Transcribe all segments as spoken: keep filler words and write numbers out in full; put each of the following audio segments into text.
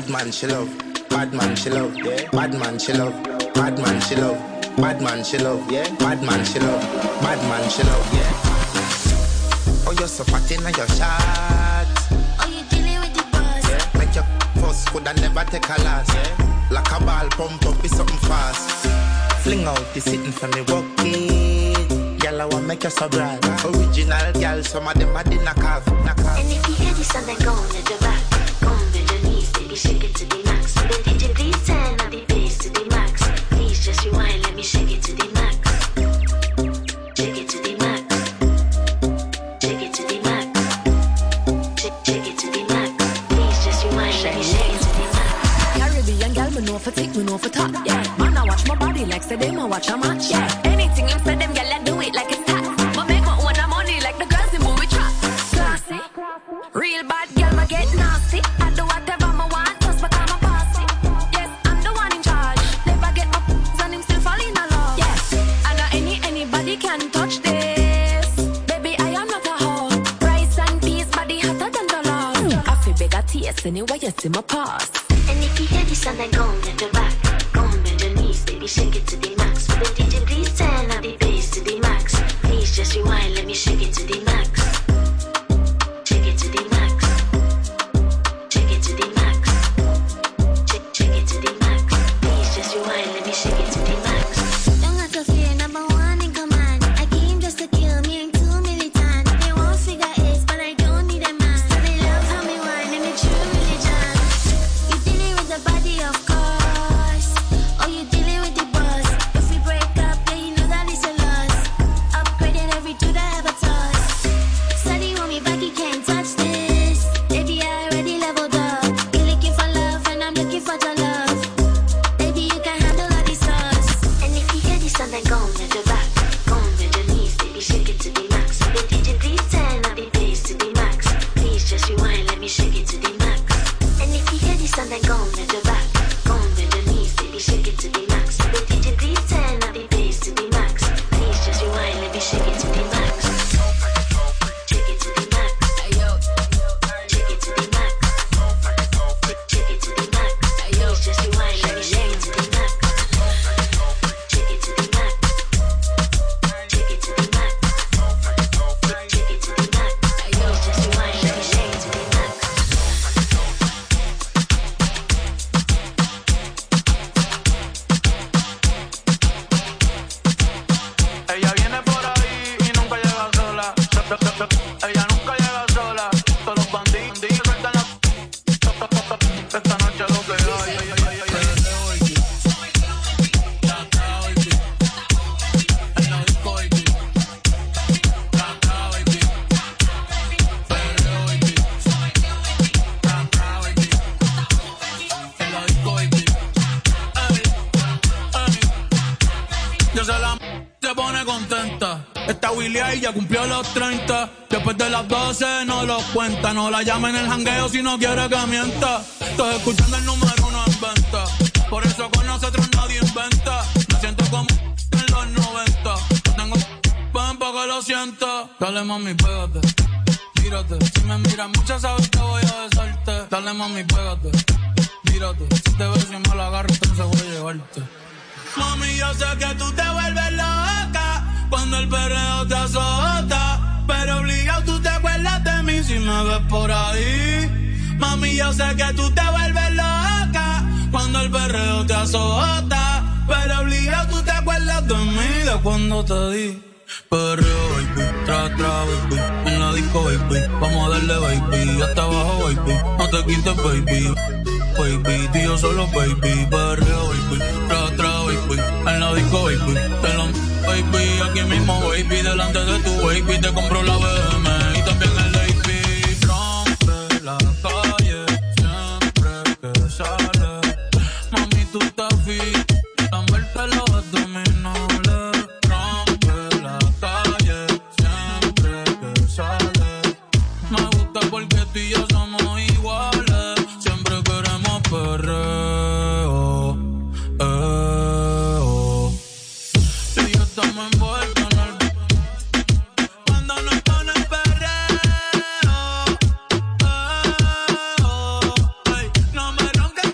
man she love, bad man she love, yeah. Bad man she love, bad man she love, bad man she love, yeah. Bad man she love, bad man she love, yeah. Oh, you're so fat in your shot. Oh, you dealing with the boss. Yeah. Make your first coulda never take a last. Yeah. Like a ball pump up is something fast. Fling out the sitting for me walk it. Girl, I want make you so bright. Original girl, some of them are in a calf. And if you hear this song, then go on to the back. Go on to the knees, baby, shake it to the max. So the D J please turn up the bass to the max. Please just rewind, let me shake it to the max. Shake it to the max. Shake it to the max. Shake, shake it to the max. Please just rewind, let me shake it to the max. Caribbean girl, me know for tick, me know for top. Yeah, man, I watch my body like say them, I watch a match. Yeah, anything you say them, girl, I do it like it's hot. But make my own money like the girls in movie trap. Classy, real bad girl, ma get nasty. I do whatever I want, just because I'm a bossy. Yes, I'm the one in charge. Never get my p***s and him still fall in love. Yes, I know any anybody can touch this. Baby, I am not a hoe. Rice and peas, body hotter than the love. I feel beg a taste anyway you see my past. And if you hear this song, then go on to the back. Go on to the knees, baby, shake it to the max. For the D J, please turn up the bass to the max. Please just rewind, let me shake it to the max. Shake it to the max. Shake it to the max. Shake, shake it to the max. Please just rewind, let me shake it to the max. Don't have to fear, number one in command. I came just to kill me and too militant. They won't figure it, but I don't need a man. So they love how me whine and the true religion. You dealing with the body, of course. Oh, you dealing with the boss. If we break up, yeah, you know that it's a loss. Upgrading every dude I ever touched. Study on me back, you can't touch this. Baby, I already leveled up. You're looking for love and I'm looking for your love. Baby, you can handle all these sauce. And if you hear this song, then go on to the back. Go on to the knees, baby, shake it to the max. So the D J, please turn up the bass to the max. Please just rewind, let me shake it to the max. And if you hear this song, then go on to the back. Go on to the knees, baby, shake it to the max. So the D J, please turn up the bass to the max. Please just rewind, let me shake it to the max. Shake it to the max. Shake it to the max. Shake it to the max. Please just rewind, let me shake it to the max. Shake it to the max. Shake it to the max. Shake it to the max. Please just rewind, let me shake it to the max. Ella viene por ahí y nunca llega sola. Ella nunca llega sola. Todos los bandidos sueltan la. Esta noche lo que hay. En la disco, baby. Caca, baby. Perreo, baby. Caca, baby. En la disco, baby. Ey, ey. Yo se la se pone contenta. Esta Willy ahí ya cumplió los treinta. Después de las doce no lo cuenta. No la llama en el jangueo si no quiere que mienta. Estoy escuchando el número uno en venta. Por eso con nosotros nadie inventa. Me siento como en los noventa. Tengo ven pa' que lo sienta. Dale mami, pégate, tírate. Si me miras mucho sabes que voy a besarte. Dale mami, pégate, tírate. Si te ves y me la agarro entonces voy a llevarte. Mami, yo sé que tú te vuelves loca cuando el perreo te azota, pero obligado tú te acuerdas de mí si me ves por ahí. Mami, yo sé que tú te vuelves loca cuando el perreo te azota, pero obligado tú te acuerdas de mí de cuando te di. Perreo, baby, tra, tra, baby, en la disco, baby, vamos a darle, baby, hasta abajo, baby, no te quites, baby. Baby, tío solo, baby, perreo, baby, tra, tra, baby, en la disco, baby, te lo, baby, aquí mismo, baby, delante de tu baby, te compro la B M y también el A P. Rompe la calle, siempre que sale, mami, tú te fijas, lamberte los abdominales. Rompe la calle, siempre que sale, me gusta porque tú y yo somos iguales. Perreo, eh, oh. Tú y yo estamos envueltos en el. Cuando nos pone el perreo, eh, oh. Ay, no me ronques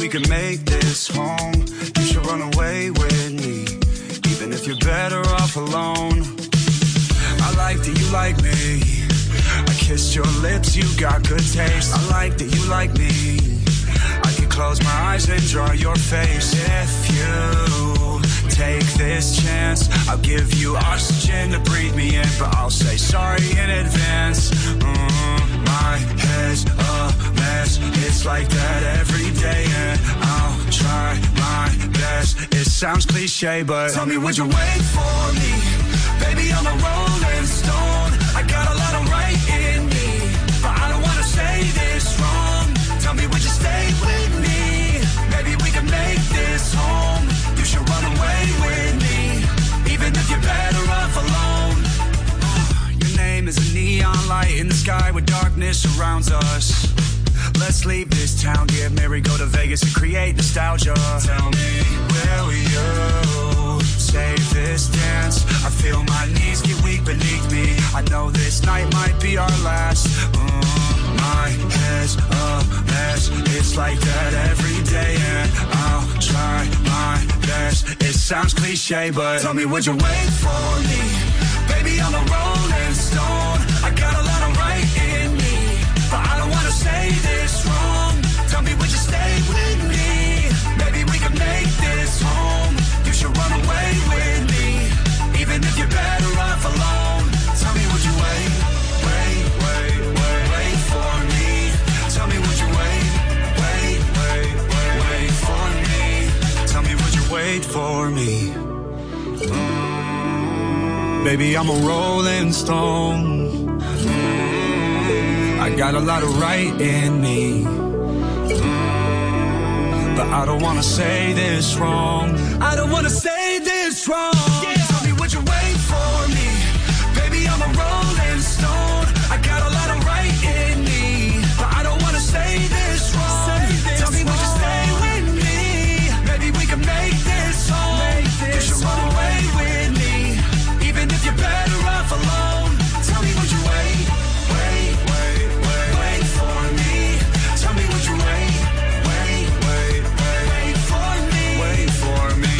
can make this home. You should run away with me, even if you're better off alone. I like that you like me. I kissed your lips, you got good taste. I like that you like me. I can close my eyes and draw your face. If you take this chance, I'll give you oxygen to breathe me in, but I'll say sorry in advance. Mm, my head's a mess. It's like that every day, and I'll try my best. It sounds cliche, but tell me, would you wait for me? Baby, I'm a rolling stone. I got a lot of right in me, but I don't wanna say this wrong. Tell me, would you stay with me? Maybe we can make this home. You should run away with me, even if you're better off alone. Your name is a neon light in the sky where darkness surrounds us. Let's leave this town, get married, go to Vegas and create nostalgia. Tell me, where were you? Save this dance. I feel my knees get weak beneath me. I know this night might be our last. Mm, my head's a mess. It's like that every day, and I'll try my best. It sounds cliche, but tell me, would you wait for me? Baby, I'm a rolling stone. I got a lot of right in me, but I don't wanna say this wrong. Tell me, would you stay with me? Maybe we can make this home. You should run away with me, even if you're better off alone. Tell me, would you wait, wait, wait, wait, wait for me? Tell me, would you wait, wait, wait, wait, wait for me? Tell me, would you wait for me? Mm, baby, I'm a rolling stone. Mm, I got a lot of right in me, mm, but I don't wanna say this wrong. I don't wanna say this wrong. Yeah. Tell me, would you wait for me? Baby, I'm a rolling stone. I got a lot of right in me, but I don't wanna say this wrong. Say this Tell me, wrong. Would you stay with me? Maybe we can make this home. Make this you should run away with me, even if you're better off alone. Tell me, would you wait, wait, wait, wait, wait for me? Tell me, would you wait, wait, wait, wait, wait for me? Wait for me.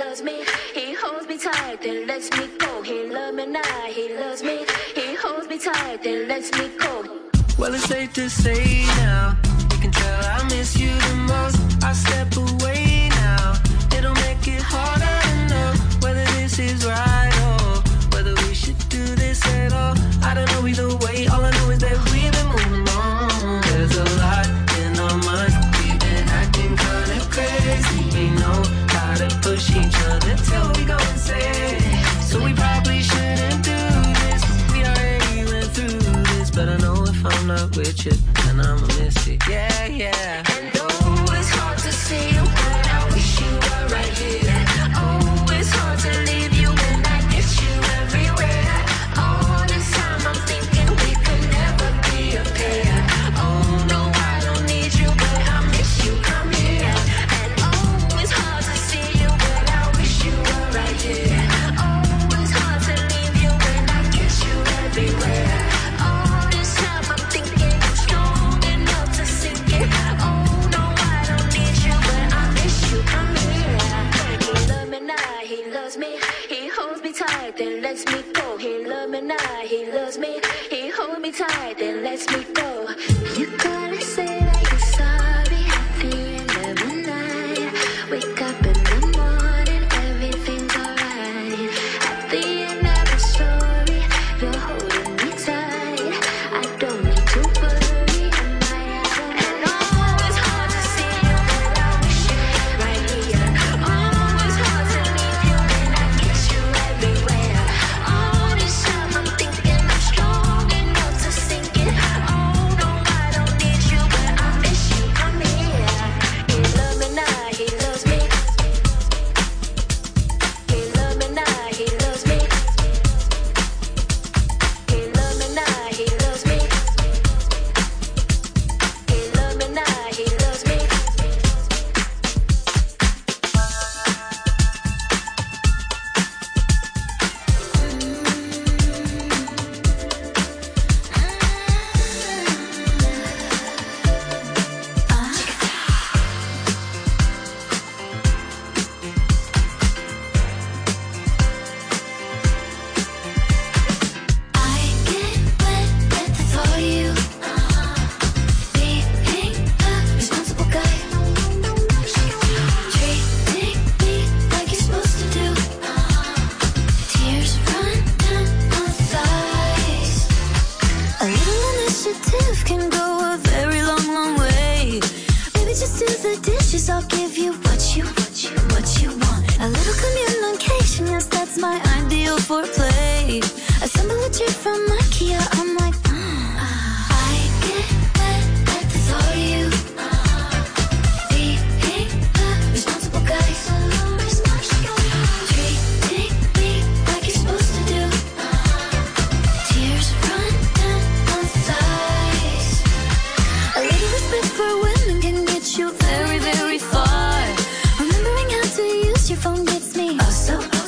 loves me. He holds me tight, then lets me go. He loves me now, he loves me. He holds me tight, then lets me go. Well, it's safe to say now, you can tell I miss you the most. I step away now, it'll make it harder to know whether this is right or whether we should do this at all. I don't know either way, all I know is that we've been moving on. There's a lot in our minds, we've been acting kinda crazy. We know how to push each other till we go insane. So we probably shouldn't do this, we already went through this. But I know if I'm not with you, then I'ma miss it, yeah, yeah. And oh, it's hard to see you, but I wish you were right here. Oh, it's hard to leave you when I miss you everywhere. All this time I'm thinking we could never be a pair. Oh no, I don't need you, but I miss you, come here. And oh, it's hard to see you, but I wish you were right here. Oh, it's hard to leave you when I kiss you everywhere. All this time I'm thinking I'm strong enough to sink it. Oh no, I don't need you, but I miss you, come here. He loves me now, he loves me. He holds me tight, then lets me go. He loves me now, he loves me. He holds me tight, then lets me go. You gotta say that you're sorry at the end of the night. Wake up in the morning, everything's alright. At the end of the story, you're holding me tight. I don't need to worry, am I out? And oh, it's hard to see you, but I wish you were right here. Oh, it's hard to leave you when I kiss you everywhere. All this time I'm thinking I'm strong enough to sink it. Oh no, I don't need you, but I miss you, come here. He loves me now, he loves me. He loves me now, he loves me. He loves me now, he loves me. He loves me now, he loves me. I get wet at the thought of you. Being a responsible guy. Treating me like you're supposed to do. Tears run down my thighs. A little initiative can go a very long, long way. Baby, just do the dishes, I'll give you what you, what you, what you want. A little communication, yes, that's my ideal foreplay. Assemble a chair from IKEA, I'm like, mm. I get wet at the thought of you. Being a responsible guy. Treating me like you're supposed to do. Tears run down my thighs. A little respect for women can get you very, very far. Remembering how to use your phone gets me oh so